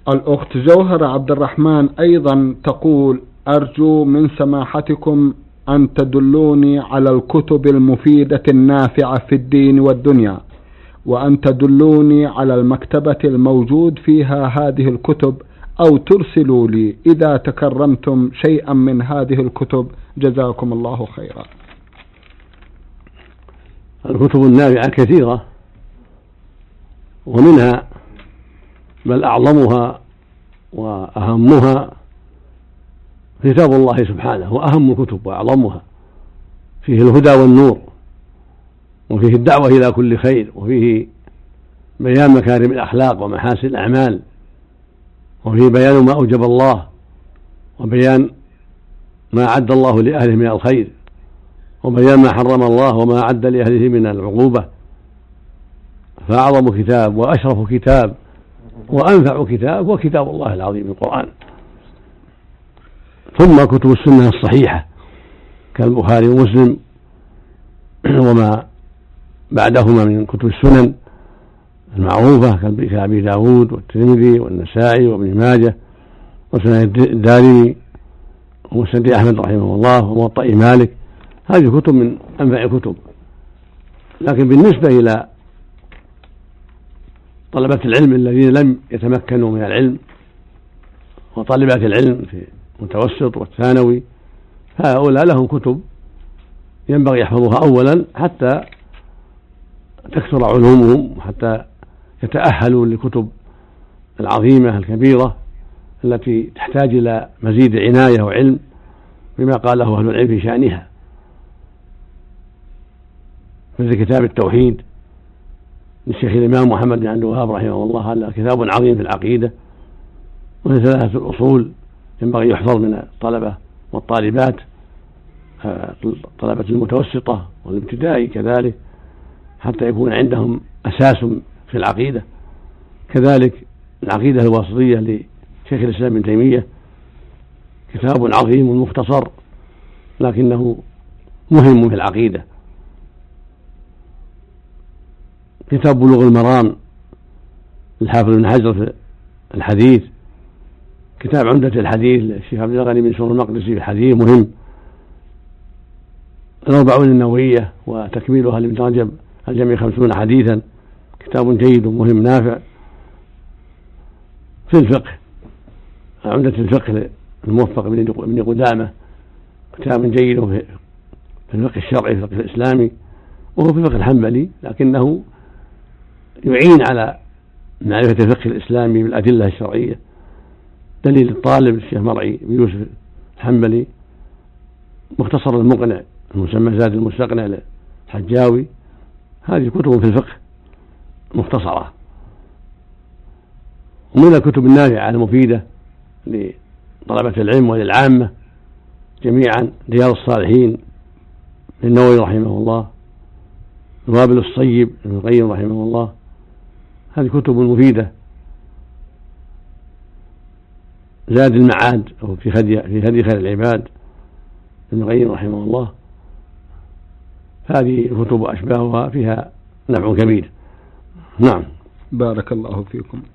الأخت جوهرة عبد الرحمن أيضا تقول: أرجو من سماحتكم أن تدلوني على الكتب المفيدة النافعة في الدين والدنيا، وأن تدلوني على المكتبة الموجود فيها هذه الكتب، أو ترسلوا لي إذا تكرمتم شيئا من هذه الكتب، جزاكم الله خيرا. الكتب النافعة كثيرة، ومنها بل أعظمها وأهمها كتاب الله سبحانه، وأهم الكتب وأعظمها، فيه الهدى والنور، وفيه الدعوة إلى كل خير، وفيه بيان مكارم الأخلاق ومحاسن الأعمال، وفيه بيان ما أوجب الله، وبيان ما أعد الله لأهله من الخير، وبيان ما حرم الله وما أعد لأهله من العقوبة. فأعظم كتاب وأشرف كتاب وأنفع كتاب هو كتاب الله العظيم القرآن، ثم كتب السنة الصحيحة كالبخاري ومسلم وما بعدهما من كتب السنن المعروفة كأبي داود والترمذي والنسائي وابن ماجه وسنن الدارمي ومسند أحمد رحمه الله وموطأ مالك. هذه كتب من أنفع الكتب. لكن بالنسبة إلى طلبة العلم الذين لم يتمكنوا من العلم وطالبات العلم في المتوسط والثانوي، هؤلاء لهم كتب ينبغي يحفظوها أولا حتى تكثر علومهم، وحتى يتأهلوا للكتب العظيمة الكبيرة التي تحتاج إلى مزيد عناية وعلم بما قاله أهل العلم في شأنها، مثل كتاب التوحيد للشيخ الإمام محمد بن عبد الوهاب رحمه الله، هذا كتاب عظيم في العقيدة. ومن ثلاثة الأصول ينبغي يحفظ من الطلبة والطالبات، طلبة المتوسطة والابتدائي كذلك، حتى يكون عندهم أساس في العقيدة. كذلك العقيدة الواسطية لشيخ الإسلام ابن تيمية كتاب عظيم مختصر لكنه مهم في العقيدة. كتاب بلوغ المرام للحافظ ابن حجر في الحديث، كتاب عمدة الحديث للشيخ عبد الغني بن سور المقدسي في الحديث مهم. الأربعون النووية وتكميلها لابن رجب الجمع 50 حديثا كتاب جيد ومهم نافع. في الفقه عمدة الفقه الموفق بن قدامة كتاب جيد في الفقه الشرعي في الفقه الإسلامي، وهو في الفقه الحنبلي لكنه يعين على معرفة الفقه الإسلامي بالأدلة الشرعية. دليل الطالب الشيخ مرعي بن يوسف الحنبلي، مختصر المقنع المسمى زاد المستقنع للحجاوي. هذه كتب في الفقه مختصرة. ومن الكتب النافعة المفيدة لطلبة العلم وللعامة جميعا رياض الصالحين للنووي رحمه الله، الوابل الصيب ابن القيم رحمه الله. هذه كتب مفيدة. زاد المعاد أو في هدي خير العباد ابن القيم رحمه الله. هذه الكتب وأشباهها فيها نفع كبير. نعم. بارك الله فيكم.